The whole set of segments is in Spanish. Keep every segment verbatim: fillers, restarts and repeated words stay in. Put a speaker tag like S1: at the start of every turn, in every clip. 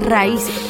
S1: Raíces.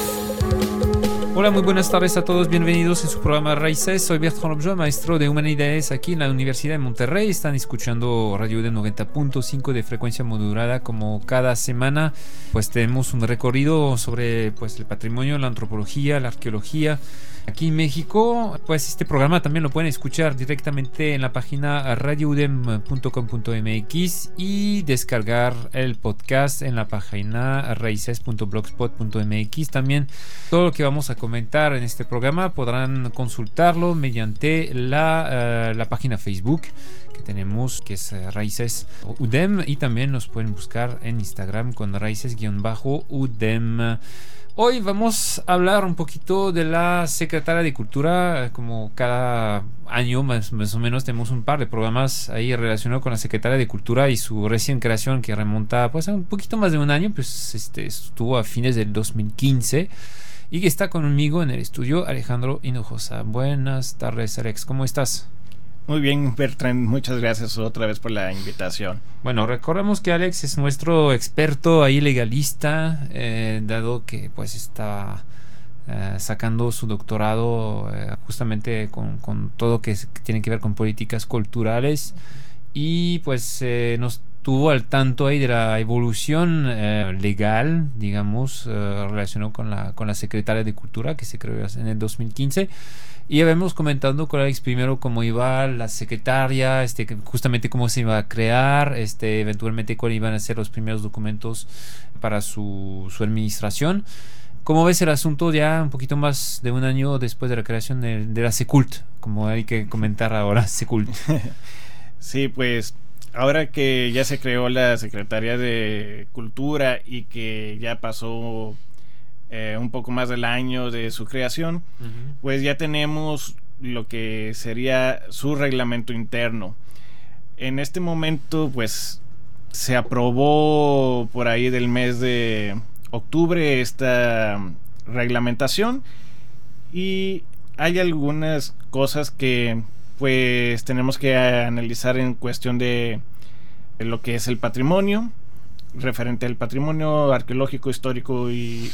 S2: Hola, muy buenas tardes a todos, bienvenidos en su programa Raíces. Soy Bertrand Lobjo, maestro de Humanidades aquí en la Universidad de Monterrey. Están escuchando Radio U D E M noventa punto cinco de frecuencia modulada. Como cada semana, pues tenemos un recorrido sobre pues, el patrimonio, la antropología, la arqueología. Aquí en México, pues este programa también lo pueden escuchar directamente en la página radio u d e m punto com punto m x y descargar el podcast en la página raíces punto blogspot punto m x. También todo lo que vamos a comentar en este programa podrán consultarlo mediante la, uh, la página Facebook que tenemos, que es uh, Raíces U D E M, y también nos pueden buscar en Instagram con Raíces-U D E M. Hoy vamos a hablar un poquito de la Secretaría de Cultura. Como cada año más, más o menos tenemos un par de programas ahí relacionados con la Secretaría de Cultura y su recién creación, que remonta pues a un poquito más de un año, pues este estuvo a fines del dos mil quince, y que está conmigo en el estudio Alejandro Hinojosa. Buenas tardes, Alex, ¿cómo estás?
S3: Muy bien, Bertrand, muchas gracias otra vez por la invitación.
S2: Bueno, recordemos que Alex es nuestro experto ahí legalista, eh, dado que pues está eh, sacando su doctorado eh, justamente con, con todo que, es, que tiene que ver con políticas culturales, y pues eh, nos tuvo al tanto ahí de la evolución eh, legal, digamos, eh, relacionado con la, con la Secretaría de Cultura, que se creó en el dos mil quince. Y habíamos comentado con Alex primero cómo iba la secretaria, este, justamente cómo se iba a crear, este, eventualmente cuáles iban a ser los primeros documentos para su, su administración. ¿Cómo ves el asunto ya un poquito más de un año después de la creación de, de la Secult? Como hay que comentar ahora, Secult.
S3: Sí, pues ahora que ya se creó la Secretaría de Cultura y que ya pasó Eh, un poco más del año de su creación, uh-huh. pues ya tenemos lo que sería su reglamento interno. En este momento pues se aprobó por ahí del mes de octubre esta reglamentación, y hay algunas cosas que pues tenemos que analizar en cuestión de, de lo que es el patrimonio, referente al patrimonio arqueológico, histórico y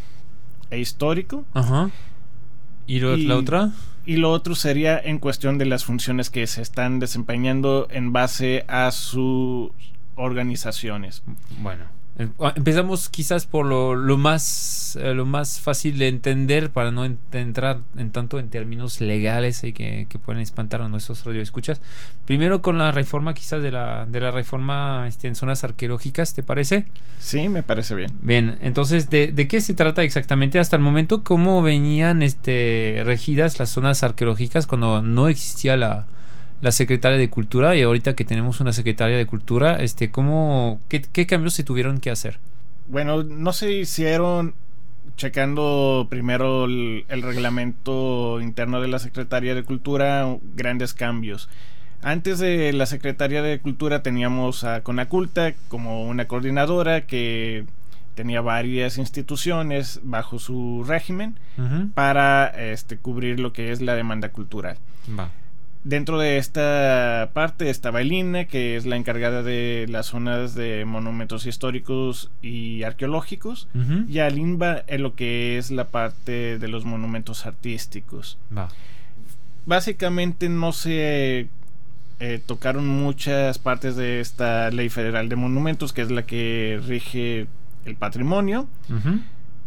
S3: e histórico.
S2: Ajá. ¿Y, lo, y la otra?
S3: Y lo otro sería en cuestión de las funciones que se están desempeñando en base a sus organizaciones.
S2: Bueno, empezamos quizás por lo, lo más eh, lo más fácil de entender, para no ent- entrar en tanto en términos legales y que, que pueden espantar a nuestros radioescuchas. Primero con la reforma quizás de la de la reforma este, en zonas arqueológicas, ¿te parece?
S3: Sí, me parece bien.
S2: Bien, entonces ¿de, de qué se trata exactamente hasta el momento? ¿Cómo venían este regidas las zonas arqueológicas cuando no existía la la Secretaría de Cultura, y ahorita que tenemos una Secretaría de Cultura, este, ¿cómo, qué, qué cambios se tuvieron que hacer?
S3: Bueno, no se hicieron checando primero el, el reglamento interno de la Secretaría de Cultura grandes cambios. Antes de la Secretaría de Cultura teníamos a Conaculta como una coordinadora que tenía varias instituciones bajo su régimen, uh-huh. para este, cubrir lo que es la demanda cultural.
S2: Va.
S3: Dentro de esta parte estaba el I N E, que es la encargada de las zonas de monumentos históricos y arqueológicos, uh-huh. y al I N B A en lo que es la parte de los monumentos artísticos.
S2: Va.
S3: Básicamente no se eh, tocaron muchas partes de esta Ley Federal de Monumentos, que es la que rige el patrimonio, uh-huh.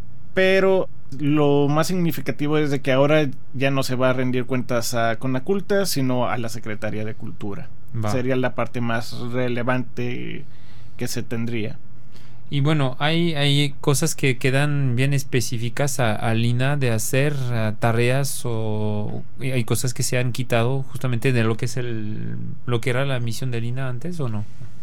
S3: pero lo más significativo es de que ahora ya no se va a rendir cuentas a Conaculta, sino a la Secretaría de Cultura. Va. Sería la parte más relevante que se tendría.
S2: Y bueno, hay, hay cosas que quedan bien específicas a, a Lina de hacer uh, tareas, o hay cosas que se han quitado justamente de lo que es el lo que era la misión de Lina antes, ¿o no?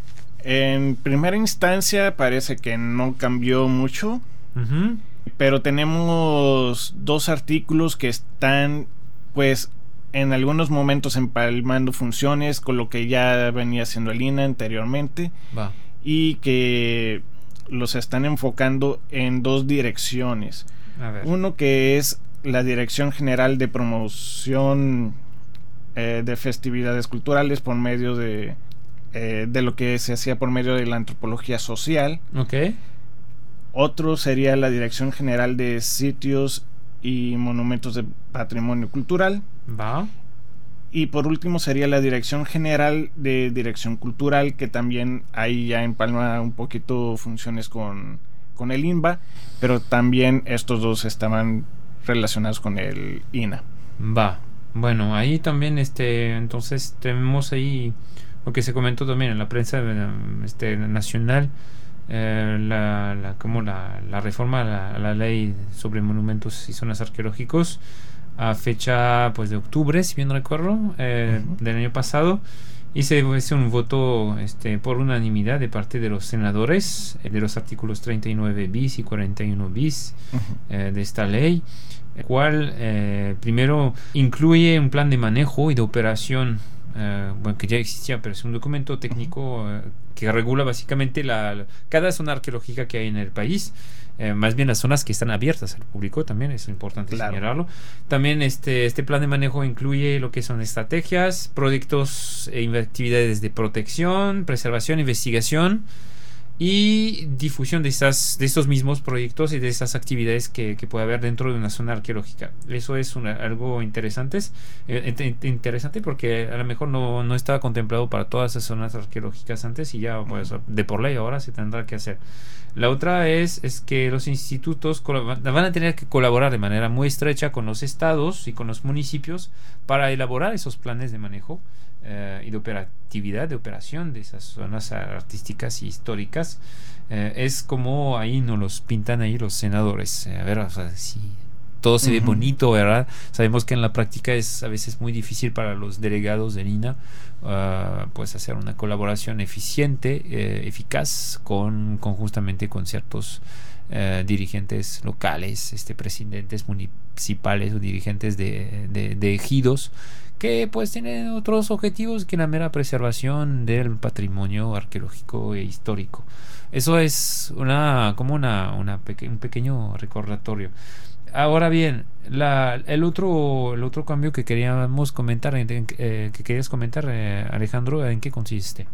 S3: En primera instancia parece que no cambió mucho. Uh-huh. Pero tenemos dos artículos que están, pues, en algunos momentos empalmando funciones con lo que ya venía haciendo el I N A anteriormente. Va. Y que los están enfocando en dos direcciones. A ver. Uno que es la Dirección General de Promoción eh, de Festividades Culturales por medio de, eh, de lo que se hacía por medio de la antropología social.
S2: Ok.
S3: Otro sería la Dirección General de Sitios y Monumentos de Patrimonio Cultural.
S2: Va.
S3: Y por último sería la Dirección General de Dirección Cultural, que también ahí ya empalma un poquito funciones con, con el I N B A, pero también estos dos estaban relacionados con el I N A.
S2: Va. Bueno, ahí también este entonces tenemos ahí lo que se comentó también en la prensa este, nacional, eh, la, la, como la, la reforma a la, a la ley sobre monumentos y zonas arqueológicos a fecha pues de octubre, si bien recuerdo, eh, uh-huh. del año pasado, y se hizo un voto este, por unanimidad de parte de los senadores eh, de los artículos treinta y nueve bis y cuarenta y uno bis uh-huh. eh, de esta ley, el cual eh, primero incluye un plan de manejo y de operación, eh, bueno, que ya existía, pero es un documento técnico uh-huh. eh, que regula básicamente la, la, cada zona arqueológica que hay en el país. Eh, más bien las zonas que están abiertas al público, también es importante claro. señalarlo. También este, este plan de manejo incluye lo que son estrategias, proyectos e actividades de protección, preservación, investigación y difusión de, estas, de estos mismos proyectos y de estas actividades que, que puede haber dentro de una zona arqueológica. Eso es una, algo interesante, eh, interesante porque a lo mejor no, no estaba contemplado para todas esas zonas arqueológicas antes y ya pues, de por ley ahora se tendrá que hacer. La otra es, es que los institutos van a tener que colaborar de manera muy estrecha con los estados y con los municipios para elaborar esos planes de manejo eh, y de operatividad, de operación de esas zonas artísticas y históricas. Eh, es como ahí nos los pintan ahí los senadores. Eh, a ver, o sea, si todo se uh-huh. ve bonito, ¿verdad? Sabemos que en la práctica es a veces muy difícil para los delegados del I N A Uh, pues hacer una colaboración eficiente, eh, eficaz con, con justamente con ciertos eh, dirigentes locales, este, presidentes municipales o dirigentes de, de, de ejidos que pues tienen otros objetivos que la mera preservación del patrimonio arqueológico e histórico. Eso es una como una, una peque- un pequeño recordatorio. Ahora bien, la, el otro el otro cambio que queríamos comentar, en, en, eh, que querías comentar, eh, Alejandro, ¿en qué consiste?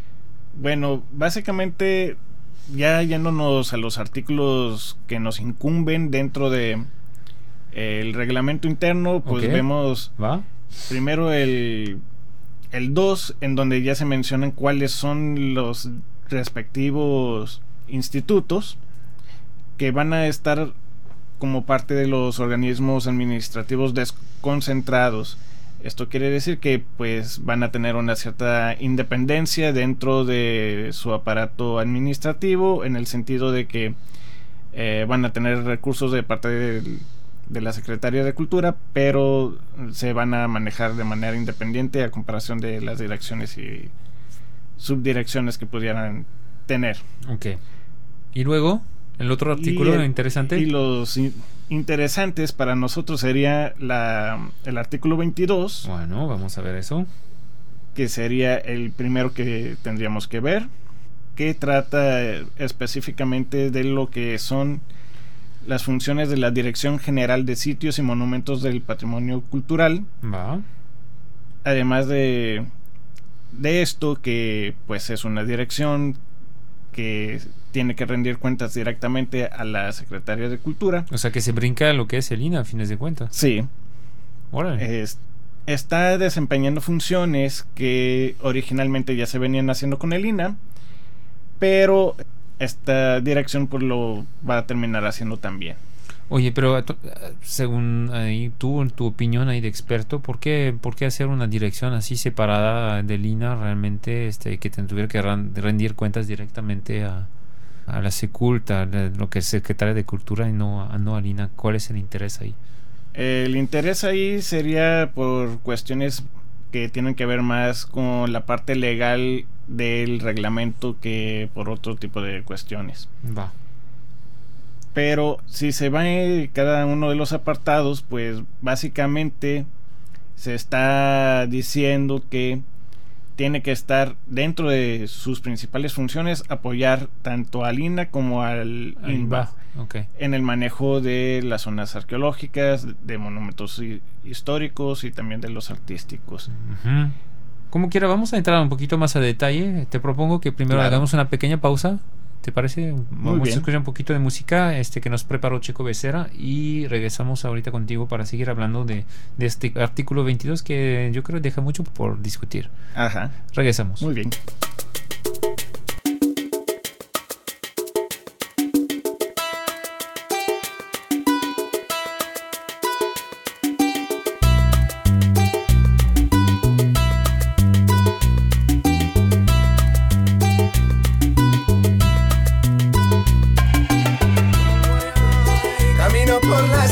S3: Bueno, básicamente, ya yéndonos a los artículos que nos incumben dentro de eh, el reglamento interno, pues okay. vemos
S2: ¿Va?
S3: primero el el dos, en donde ya se mencionan cuáles son los respectivos institutos que van a estar como parte de los organismos administrativos desconcentrados. Esto quiere decir que pues van a tener una cierta independencia dentro de su aparato administrativo, en el sentido de que eh, van a tener recursos de parte de, de la Secretaría de Cultura, pero se van a manejar de manera independiente a comparación de las direcciones y subdirecciones que pudieran tener.
S2: Ok. ¿Y luego? El otro artículo
S3: y el,
S2: interesante.
S3: Y los in- interesantes para nosotros sería la, el artículo veintidós.
S2: Bueno, vamos a ver eso.
S3: Que sería el primero que tendríamos que ver, que trata específicamente de lo que son las funciones de la Dirección General de Sitios y Monumentos del Patrimonio Cultural.
S2: Va.
S3: Además de, de esto, que pues es una dirección que tiene que rendir cuentas directamente a la Secretaría de Cultura.
S2: O sea que se brinca lo que es el I N A a fines de cuentas.
S3: Sí.
S2: Órale.
S3: Es, está desempeñando funciones que originalmente ya se venían haciendo con el I N A, pero esta dirección pues lo va a terminar haciendo también.
S2: Oye, pero según ahí, tú, en tu opinión ahí de experto, ¿por qué, por qué hacer una dirección así separada del I N A realmente, este, que te tuviera que rendir cuentas directamente a, a la Seculta, lo que es Secretaría de Cultura, y no, no al I N A? ¿Cuál es el interés ahí?
S3: El interés ahí sería por cuestiones que tienen que ver más con la parte legal del reglamento que por otro tipo de cuestiones.
S2: Va.
S3: Pero si se va en cada uno de los apartados, pues básicamente se está diciendo que tiene que estar dentro de sus principales funciones apoyar tanto al I N A como al I N B A
S2: okay.
S3: en el manejo de las zonas arqueológicas, de monumentos históricos y también de los artísticos.
S2: Uh-huh. Como quiera, vamos a entrar un poquito más a detalle. Te propongo que primero claro. hagamos una pequeña pausa. ¿Te parece?
S3: Muy
S2: Vamos
S3: bien.
S2: a escuchar un poquito de música este, que nos preparó Checo Becerra y regresamos ahorita contigo para seguir hablando de, de este artículo veintidós que yo creo deja mucho por discutir.
S3: Ajá.
S2: Regresamos.
S3: Muy bien.
S1: Camino por la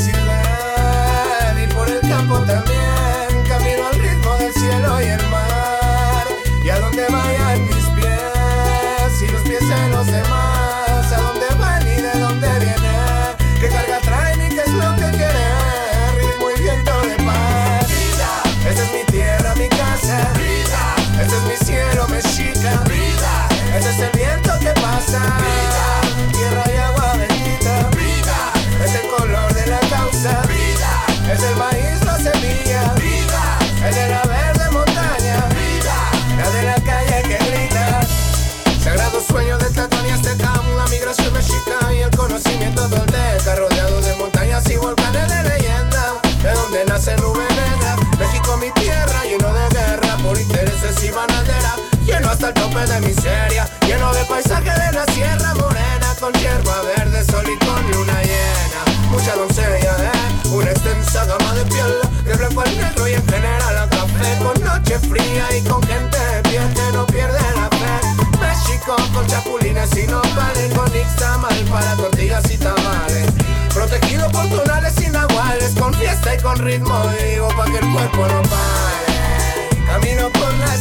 S1: ciudad y por el campo también, camino al ritmo del cielo y el mar, y a donde vayan mis pies y los pies de los demás, a dónde van y de dónde vienen, qué carga traen y qué es lo que quieren, ritmo y viento de paz. Vida, esta es mi tierra, mi casa. Vida, este es mi cielo, mexica. Vida, este es el viento que pasa. Vida, tierra y agua bendita. Vida, es el color de la causa. Vida, es el maíz, la semilla. Vida, el de la verde montaña. Vida, la de la calle que grita. Sagrado sueño de Tlatón y Azteca, la migración mexica y el conocimiento tolteca, rodeado de montañas y volcanes de leyenda, de donde nace nube negra. México mi tierra, lleno de guerra por intereses y bandera, lleno hasta el tope de miseria, lleno de paisaje de la Sierra Morena, con hierba verde, sol y con luna llena. Mucha doncella, eh, una extensa gama de piel, de blanco al negro y en general a café, con noche fría y con gente de pie que no pierde la fe. México con chapulines y nopales, con nixtamal para tortillas y tamales, protegido por tonales y nahuales, con fiesta y con ritmo vivo pa' que el cuerpo no pare. Camino por la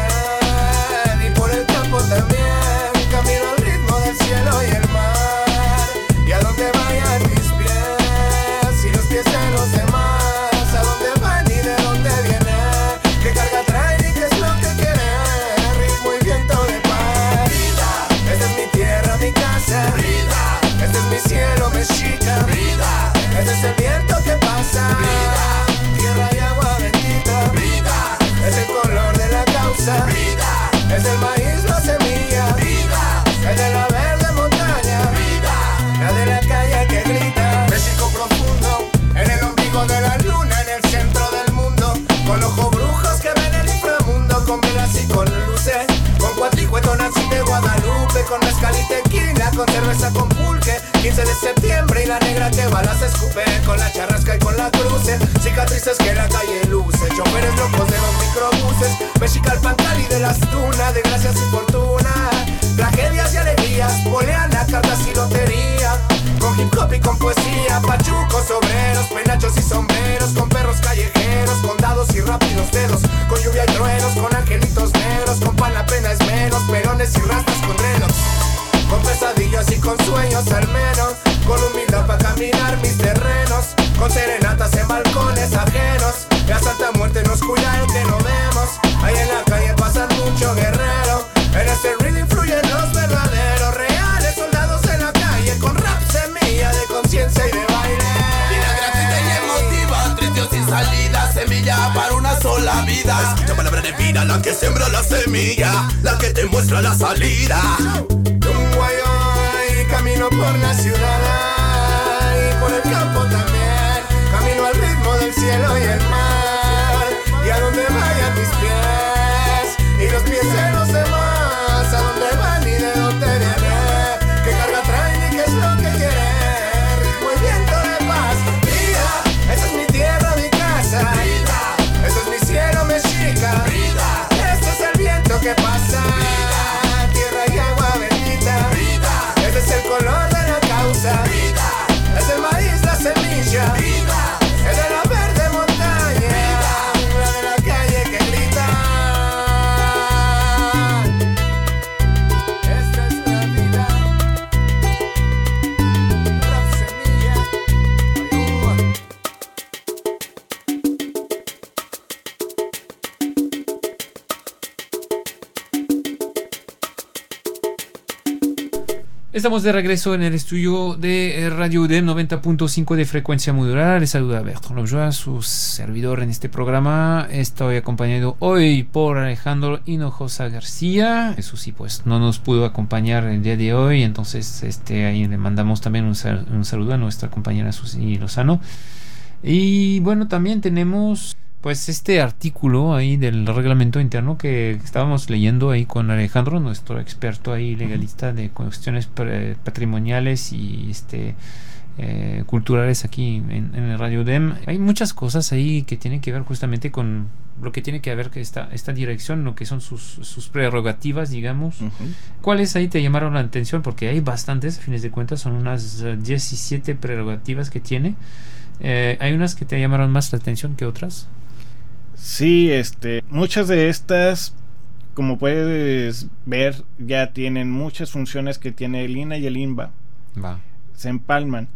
S1: ciudad y por el campo también, camino al ritmo del cielo y el mar, y a donde vayan mis pies y los pies de los demás, a dónde van y de dónde vienen, qué carga traen y qué es lo que quieren, ritmo y viento de paz. Vida, esta es mi tierra, mi casa. Vida, este es mi cielo, mexica. Vida, este es el viento que pasa. Vida, tierra y agua bendita. Vida, es el color de la causa. Vida, es el maíz, la semilla. Vida, el de la verde montaña. Vida, la de la calle que grita. México profundo, en el ombligo de la luna, en el centro del mundo, con ojos brujos que ven el inframundo, con velas y con luces, con cuatricueto Nancy de Guadalupe, con mezcal y tequila, con cerveza con pulque, quince de septiembre y la negra que balas escupe, con la charrasca y con la cruce, cicatrices que la calle luce, choferes locos de los microbuses, Mexicalpan, Cali de las tunas, de gracias y fortuna, tragedias y alegrías, poleana, cartas y lotería, con hip hop y con poesía, pachucos, obreros, penachos y sombreros, con perros callejeros, con dados y rápidos dedos, con lluvia y truenos, con angelitos negros, con pan apenas menos, pelones y rastas con drenos, con pesadillas y con sueños al menos, con humildad para caminar mis terrenos, con serenatas en balcones ajenos, la Santa Muerte nos cuida el que no vemos, ahí en la calle pasan mucho guerrero, en este rhythm fluyen los verdaderos, reales soldados en la calle, con rap semilla de conciencia y de baile.
S4: Vida gratuita y emotiva, triste o sin salida, semilla para una sola vida. Escucha palabra de vida, la que siembra la semilla, la que te muestra la salida.
S1: Un guayo, camino por la ciudad y por el campo también, camino al ritmo del cielo y el mar, y a donde vayan mis pies y los pies de los demás, a dónde van y de dónde vienen, qué carga traen y qué es lo que quieren, ritmo y viento de paz. Vida, esa es mi tierra, mi casa. Vida, este es mi cielo, mexica. Vida, este es el viento que pasa. Vida, tierra y agua bendita. Vida, este es el color de la causa.
S2: Estamos de regreso en el estudio de Radio U D E M noventa punto cinco de frecuencia modulada. Les saluda Bertrand Lobjoa, su servidor en este programa. Estoy acompañado hoy por Alejandro Hinojosa García. Eso sí, pues no nos pudo acompañar el día de hoy, entonces este ahí le mandamos también un, sal- un saludo a nuestra compañera Susi Lozano. Y bueno, también tenemos pues este artículo ahí del reglamento interno que estábamos leyendo ahí con Alejandro, nuestro experto ahí legalista de cuestiones patrimoniales y este eh, culturales aquí en, en el Radio U D E M. Hay muchas cosas ahí que tienen que ver justamente con lo que tiene que ver que esta, esta dirección, lo que son sus, sus prerrogativas, digamos. Uh-huh. ¿Cuáles ahí te llamaron la atención? Porque hay bastantes, a fines de cuentas, son unas uh, diecisiete prerrogativas que tiene. Eh, ¿Hay unas que te llamaron más la atención que otras?
S3: Sí, este, muchas de estas, como puedes ver, ya tienen muchas funciones que tiene el I N A y el I N B A. Va. Se empalman.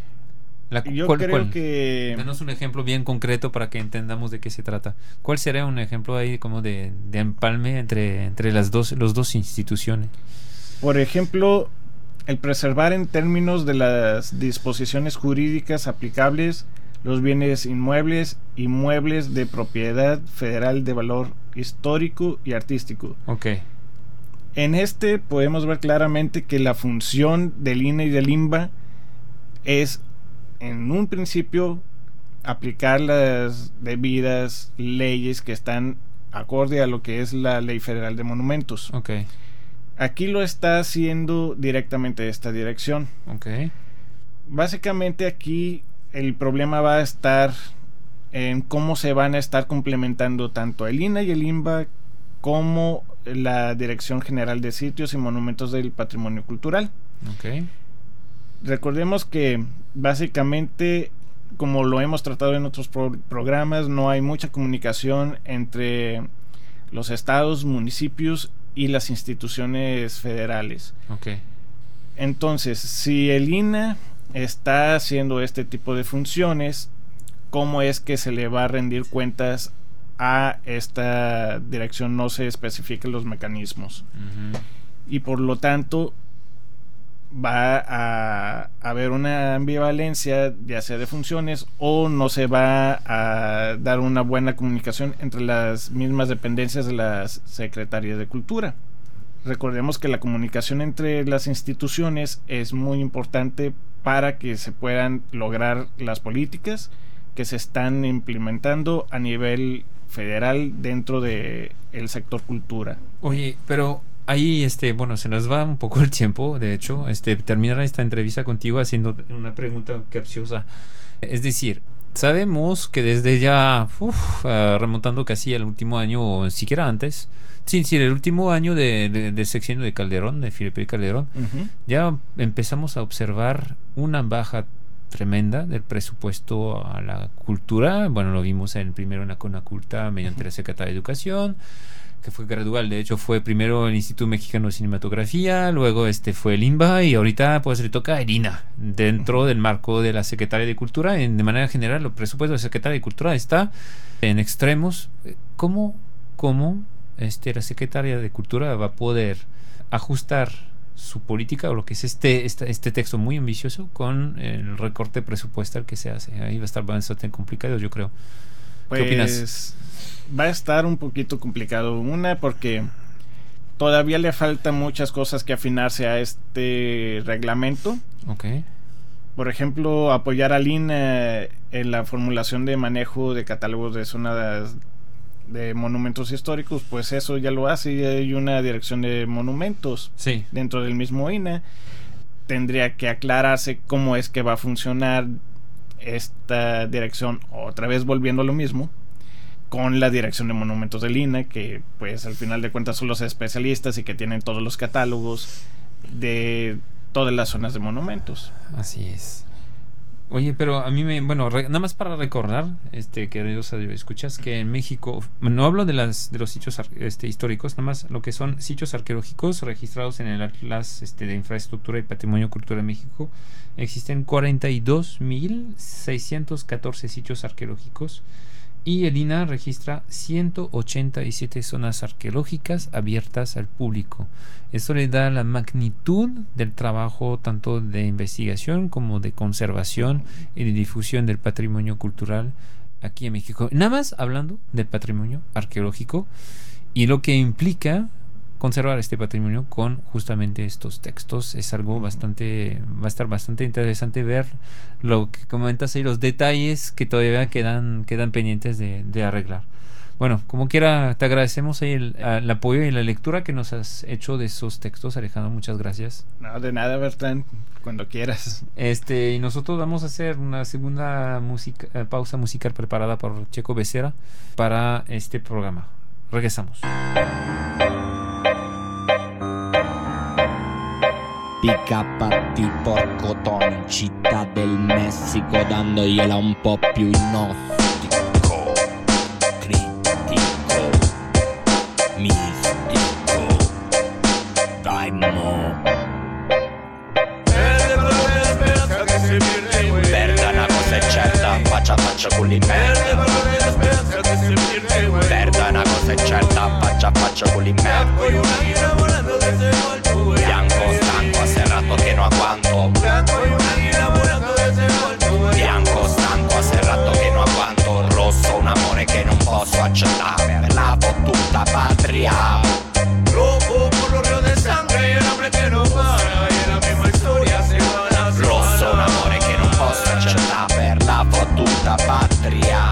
S2: La,
S3: Yo
S2: ¿cuál,
S3: creo
S2: cuál?
S3: que...
S2: Danos un ejemplo bien concreto para que entendamos de qué se trata. ¿Cuál sería un ejemplo ahí como de, de empalme entre, entre las dos, los dos instituciones?
S3: Por ejemplo, el preservar en términos de las disposiciones jurídicas aplicables los bienes inmuebles y muebles de propiedad federal de valor histórico y artístico.
S2: Okay.
S3: En este podemos ver claramente que la función del I N A y del I N B A es, en un principio, aplicar las debidas leyes que están acorde a lo que es la Ley Federal de Monumentos.
S2: Okay.
S3: Aquí lo está haciendo directamente esta dirección.
S2: Okay.
S3: Básicamente aquí el problema va a estar en cómo se van a estar complementando tanto el I N A y el I N B A como la Dirección General de Sitios y Monumentos del Patrimonio Cultural.
S2: Okay.
S3: Recordemos que básicamente, como lo hemos tratado en otros pro- programas, no hay mucha comunicación entre los estados, municipios y las instituciones federales.
S2: Okay.
S3: Entonces, si el I N A está haciendo este tipo de funciones, ¿cómo es que se le va a rendir cuentas a esta dirección? No se especifican los mecanismos. Uh-huh. Y por lo tanto va a haber una ambivalencia, ya sea de funciones, o no se va a dar una buena comunicación entre las mismas dependencias de la Secretaría de Cultura. Recordemos que la comunicación entre las instituciones es muy importante para que se puedan lograr las políticas que se están implementando a nivel federal dentro de el sector cultura.
S2: Oye, pero ahí, este, bueno, se nos va un poco el tiempo, de hecho, este, terminar esta entrevista contigo haciendo una pregunta capciosa. Es decir, sabemos que desde ya, uf, uh, remontando casi al último año, o siquiera antes, sí, sí, el último año de, de, de sexenio de Calderón, de Felipe Calderón, uh-huh. ya empezamos a observar una baja tremenda del presupuesto a la cultura. Bueno, lo vimos en primero en la Conaculta mediante uh-huh. la Secretaría de Educación, que fue gradual. De hecho, fue primero el Instituto Mexicano de Cinematografía, luego este fue el I N B A y ahorita pues le toca el I N A dentro uh-huh. del marco de la Secretaría de Cultura. En, de manera general, el presupuesto de la Secretaría de Cultura está en extremos. ¿Cómo, cómo este, la Secretaría de Cultura va a poder ajustar su política o lo que es este, este este texto muy ambicioso con el recorte presupuestal que se hace? Ahí va a estar bastante complicado, yo creo.
S3: Pues, ¿qué opinas? Va a estar un poquito complicado. Una, porque todavía le faltan muchas cosas que afinarse a este reglamento.
S2: Okay.
S3: Por ejemplo, apoyar al I N A en la formulación de manejo de catálogos de zonas de monumentos históricos, pues eso ya lo hace, y hay una dirección de monumentos
S2: sí.
S3: dentro del mismo I N A. Tendría que aclararse cómo es que va a funcionar esta dirección, otra vez volviendo a lo mismo, con la dirección de monumentos del I N A, que pues al final de cuentas son los especialistas y que tienen todos los catálogos de todas las zonas de monumentos.
S2: Así es. Oye, pero a mí me, bueno, re, nada más para recordar, este, queridos escuchas, que en México, no hablo de las de los sitios este, históricos, nada más lo que son sitios arqueológicos registrados en el Atlas este, de Infraestructura y Patrimonio Cultural de México, existen cuarenta y dos mil seiscientos catorce sitios arqueológicos y el I N A H registra ciento ochenta y siete zonas arqueológicas abiertas al público. Esto le da la magnitud del trabajo tanto de investigación como de conservación y de difusión del patrimonio cultural aquí en México. Nada más hablando del patrimonio arqueológico y lo que implica conservar este patrimonio con justamente estos textos. Es algo bastante, va a estar bastante interesante ver lo que comentas ahí, los detalles que todavía quedan, quedan pendientes de, de arreglar. Bueno, como quiera, te agradecemos ahí el, el apoyo y la lectura que nos has hecho de esos textos, Alejandro. Muchas gracias.
S3: No, de nada, Bertrand, cuando quieras.
S2: Este, y nosotros vamos a hacer una segunda música, eh, pausa musical preparada por Checo Becerra para este programa. Regresamos.
S5: Pica patti porco Tony, città del Messico, dandogliela un po' più gnostico, critico, mistico. Dai mo. Perda una cosa è certa, faccia a faccia con l'inmerda. Perda una cosa è certa, faccia a faccia con l'inmerda. Bianco stanco asserrato che non aguanto. Bianco stanco asserrato che non aguanto. Rosso un amore che non posso accettare per la fottuta patria.
S1: Rojo por los ríos de sangre y el hambre que no para, y en la misma historia se va la sola.
S5: Rosso un amore che non posso accettare per la fottuta patria.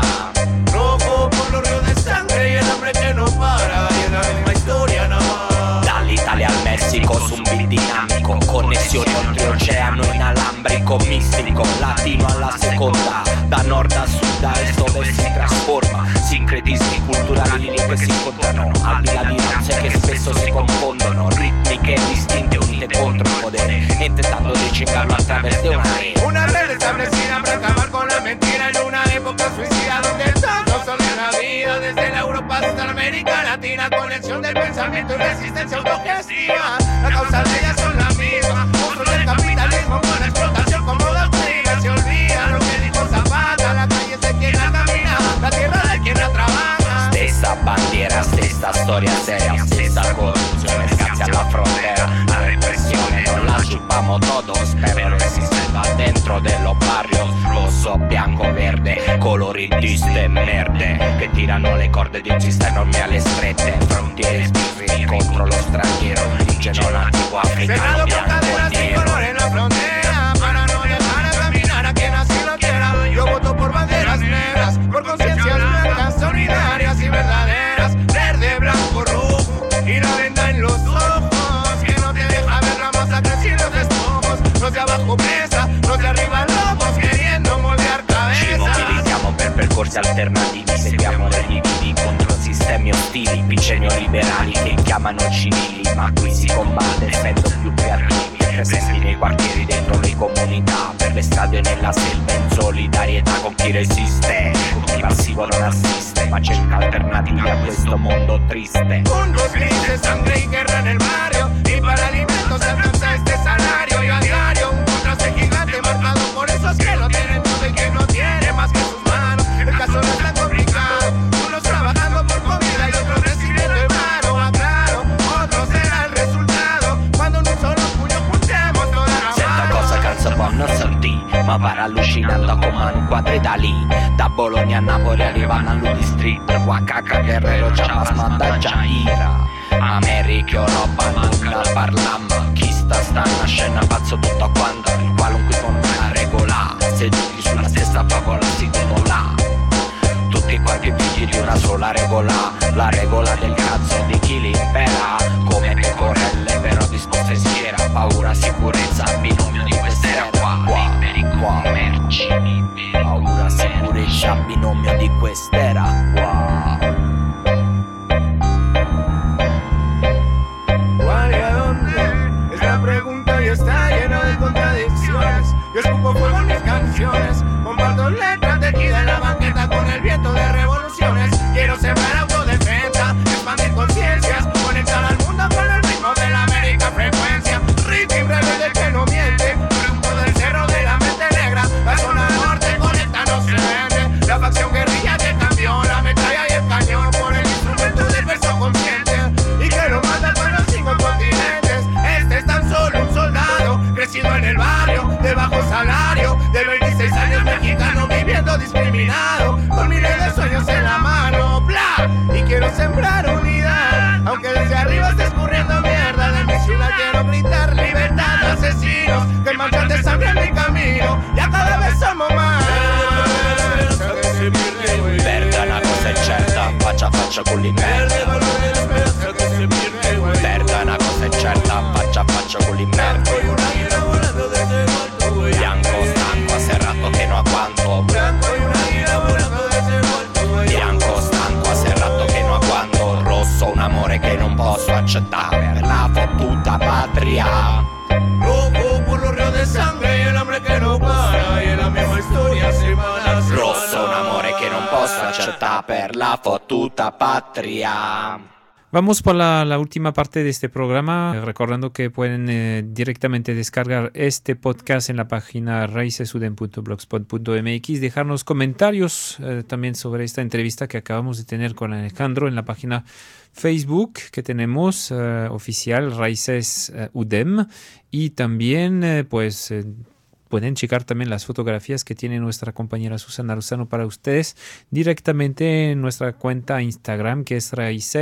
S1: Rojo por los ríos de sangre y el hambre que no para, y en la misma historia nada más.
S5: Dall'Italia al Messico su un beat dinamico, connessioni oltreoceano inalambrico, mistico, latino alla seconda, da nord a sud a est dove si trasforma, sincretismi culturali che si incontrano, al di là di razze che spesso si confondono, ritmiche distinte unite contro il potere, intentando ricingarlo a través de una red.
S1: Una red establecida para acabar con la mentira en una época suicida donde tanto son en la vida, desde la Europa hasta la América Latina, conexión del pensamiento y resistencia autogestiva. La causa de ellas son la misma, monstruos del capitalismo con explotación como doctrina. Se olvida lo que dijo Zapata, la calle es de quien la camina, la tierra de quien la trabaja.
S5: Stessa bandiera, stessa storia seria, stessa corruzione, scazzi alla frontera, la repressione non la chupamos todos, pero resisteva dentro de los barrios, rosso, bianco, verde, colori triste merde, che tirano le corde di un sistema enorme alle strette, frontiere sbirri contro lo straniero, indigeno nativo africano,
S1: Cerrado con
S5: bianco,
S1: cadenas y
S5: nero.
S1: color en la frontera para no dejar a caminar a quien así lo quiera. Yo voto por banderas negras, por conciencias blancas, solidarias y verdaderas. Verde, blanco, rojo y la venda en los ojos que no te deja ver la masacre sin los despojos. Los de abajo pesa, los de arriba lobos queriendo moldear
S5: Ci
S1: cabezas.
S5: mobilitiamo per percorsi alternativi, seguiamo le dividi contro sistemi ostili, bicenio liberali che chiamano civili, ma qui si combatte essendo più creativi, presenti nei quartieri dentro le comunità, per le strade e nella selva in solidarietà con chi resiste, con chi passivo non assiste, ma cerca alternativi a questo mondo triste.
S1: Con dos grises, sangre y guerra en el barrio, y para alimentos se alcanza este salario y a diario un contraste gigante marcado por esos que lo tienen todo y que no tiene más que sus manos. El caso no es tan complicado, unos trabajando por comida y otros recibiendo el paro, aclaro, otro será el resultado cuando en un solo puño juntemos toda la
S5: Sento
S1: mano.
S5: cosa che non si può non sentì, ma pare allucinando come un quadri da lì. Da Bologna a Napoli arrivano all'Udi Street, Oaxaca, Guerrero, Chiapas, Manda, Jaira. America, Europa, non parliamo, chi sta sta una scena pazzo tutto quanto, il qualunque sono una regola, seduti sulla stessa favola si sono là. Tutti quanti figli di una sola regola, la regola del cazzo di chi li impera, come pecorelle però disposte in schiera, paura, sicurezza, binomio di quest'era qua, qua, qua, merci, paura, sicurezza, binomio di quest'era qua.
S1: ¿Cuál y a dónde? Es la pregunta y está llena de contradicciones. Yo escupo fuego en mis canciones, comparto letras tejidas en la banqueta con el viento de revoluciones. Quiero sembrar autodefensa, expandir conciencias, conectar al mundo con el ritmo de la América frecuencia. Ritmo rebelde que no miente, producto del cerro de la mente negra. La zona norte conecta, no se vende, la facción guerrilla que que manchas de sangre en mi camino. Ya cada vez somos más.
S5: Perda una cosa è certa, faccia a faccia con l'inmerda. Perda una cosa è certa, faccia a faccia con l'inmerda. Bianco stanco, aserrato che no aguanto. Bianco stanco, aserrato che no aguanto. Rosso un amore che non posso accettare per la fottuta patria.
S1: Rojo por los ríos de sangre y el hambre que no para. Y en la misma historia semana a semana.
S5: Rosso un amore che non posso accettare per la fottuta patria.
S2: Vamos por la, la última parte de este programa, recordando que pueden eh, directamente descargar este podcast en la página raicesuden punto blogspot punto m x, dejarnos comentarios eh, también sobre esta entrevista que acabamos de tener con Alejandro en la página Facebook que tenemos eh, oficial Raíces eh, UDEM, y también eh, pues eh, pueden checar también las fotografías que tiene nuestra compañera Susana Lozano para ustedes directamente en nuestra cuenta Instagram, que es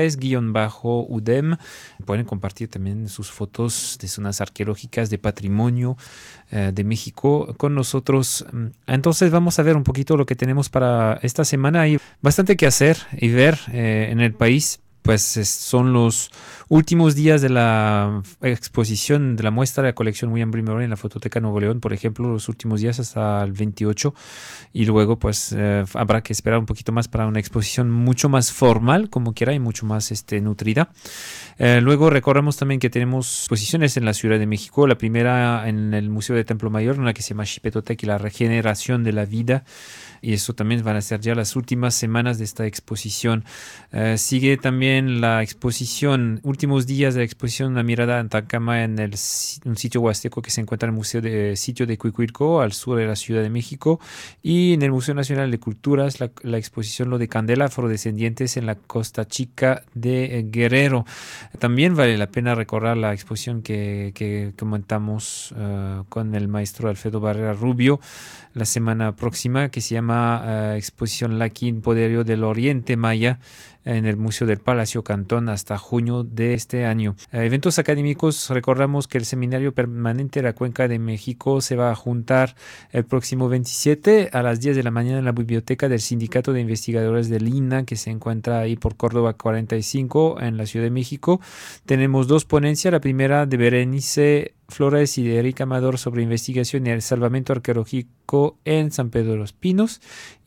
S2: raíces-udem. Pueden compartir también sus fotos de zonas arqueológicas, de patrimonio eh, de México con nosotros. Entonces vamos a ver un poquito lo que tenemos para esta semana. Hay bastante que hacer y ver eh, en el país. Pues son los últimos días de la exposición de la muestra de la colección William Brimmer en la Fototeca Nuevo León, por ejemplo, los últimos días hasta el veintiocho, y luego pues eh, habrá que esperar un poquito más para una exposición mucho más formal, como quiera, y mucho más este, nutrida. Eh, luego recordamos también que tenemos exposiciones en la Ciudad de México, la primera en el Museo de Templo Mayor, una que se llama Xipetotec y la regeneración de la vida, y eso también van a ser ya las últimas semanas de esta exposición. Eh, sigue también la exposición, últimos días de la exposición Una mirada en Tacama, en el, un sitio huasteco que se encuentra en el Museo de Sitio de Cuicuilco, al sur de la Ciudad de México, y en el Museo Nacional de Culturas, la, la exposición Lo de Candela, afrodescendientes en la Costa Chica de eh, Guerrero. También vale la pena recordar la exposición que, que comentamos uh, con el maestro Alfredo Barrera Rubio la semana próxima, que se llama uh, Exposición Laquín Poderio del Oriente Maya, en el Museo del Palacio Cantón hasta junio de este año. Eh, eventos académicos, recordamos que el Seminario Permanente de la Cuenca de México se va a juntar el próximo veintisiete a las diez de la mañana en la biblioteca del Sindicato de Investigadores del I N A, que se encuentra ahí por Córdoba cuarenta y cinco en la Ciudad de México. Tenemos dos ponencias, la primera de Berenice Flores y de Erika Amador sobre investigación y el salvamento arqueológico en San Pedro de los Pinos,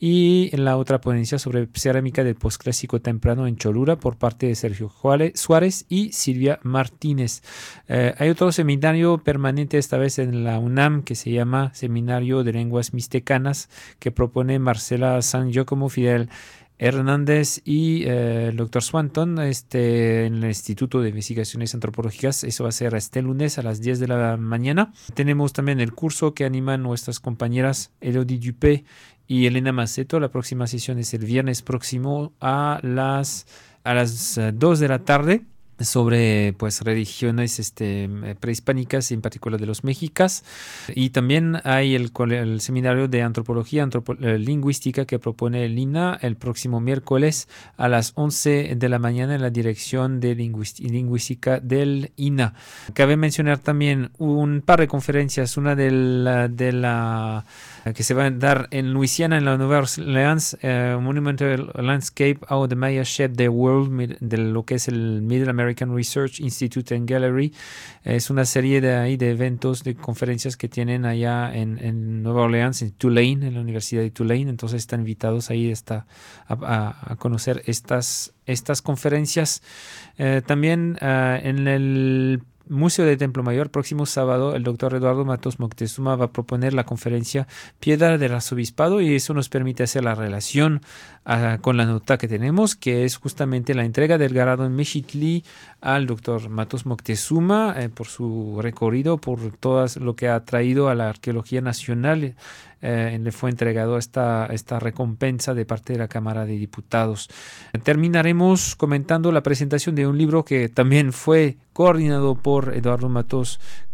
S2: y en la otra ponencia sobre cerámica del posclásico temprano en Cholula por parte de Sergio Suárez y Silvia Martínez. Eh, hay otro seminario permanente, esta vez en la UNAM, que se llama Seminario de Lenguas Mixtecanas, que propone Marcela San Giacomo, Fidel Hernández y eh, el doctor Swanton este, en el Instituto de Investigaciones Antropológicas. Eso va a ser este lunes a las diez de la mañana. Tenemos también el curso que animan nuestras compañeras Elodie Dupé y Elena Maceto. La próxima sesión es el viernes próximo a las, a las dos de la tarde, sobre pues religiones este, prehispánicas, en particular de los mexicas. Y también hay el, el seminario de antropología antropo, eh, lingüística que propone el I N A el próximo miércoles a las once de la mañana en la dirección de lingüística del I N A. Cabe mencionar también un par de conferencias, una de la, de la que se va a dar en Luisiana, en la Nueva Orleans, uh, Monumental Landscape, How the Maya Shaped the World, de lo que es el Middle American Research Institute and Gallery. Es una serie de, ahí de eventos, de conferencias que tienen allá en, en Nueva Orleans, en Tulane, en la Universidad de Tulane. Entonces están invitados ahí está, a, a, a conocer estas, estas conferencias. Uh, también uh, en el Museo de Templo Mayor, próximo sábado, el doctor Eduardo Matos Moctezuma va a proponer la conferencia Piedra del Arzobispado, y eso nos permite hacer la relación uh, con la nota que tenemos, que es justamente la entrega del galardón Mexitli al doctor Matos Moctezuma eh, por su recorrido, por todo lo que ha traído a la arqueología nacional. Eh, le fue entregado esta, esta recompensa de parte de la Cámara de Diputados. Terminaremos comentando la presentación de un libro que también fue coordinado por Eduardo Matos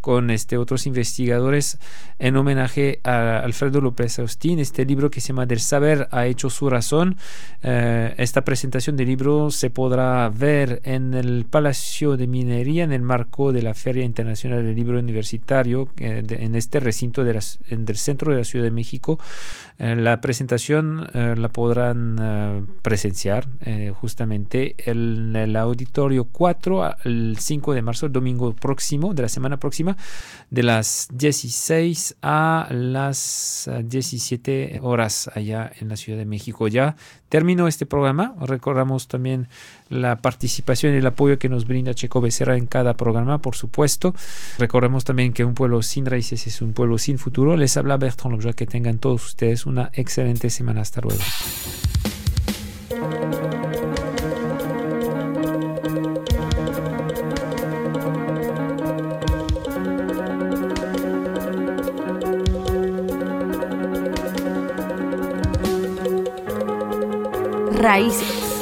S2: con este, otros investigadores en homenaje a Alfredo López Austin, este libro que se llama Del saber ha hecho su razón. Eh, esta presentación del libro se podrá ver en el Palacio de Minería en el marco de la Feria Internacional del Libro Universitario eh, de, en este recinto de la, en, del centro de la Ciudad de México. Eh, la presentación eh, la podrán eh, presenciar eh, justamente en el auditorio cuatro el cinco de marzo, el domingo próximo, de la semana próxima, de las dieciséis a las diecisiete horas allá en la Ciudad de México. Ya terminó este programa. Recordamos también la participación y el apoyo que nos brinda Checo Becerra en cada programa, por supuesto. Recordemos también que un pueblo sin raíces es un pueblo sin futuro. Les habla Bertrand Lobjoy. Que tengan todos ustedes una excelente semana. Hasta luego.
S6: Raíces.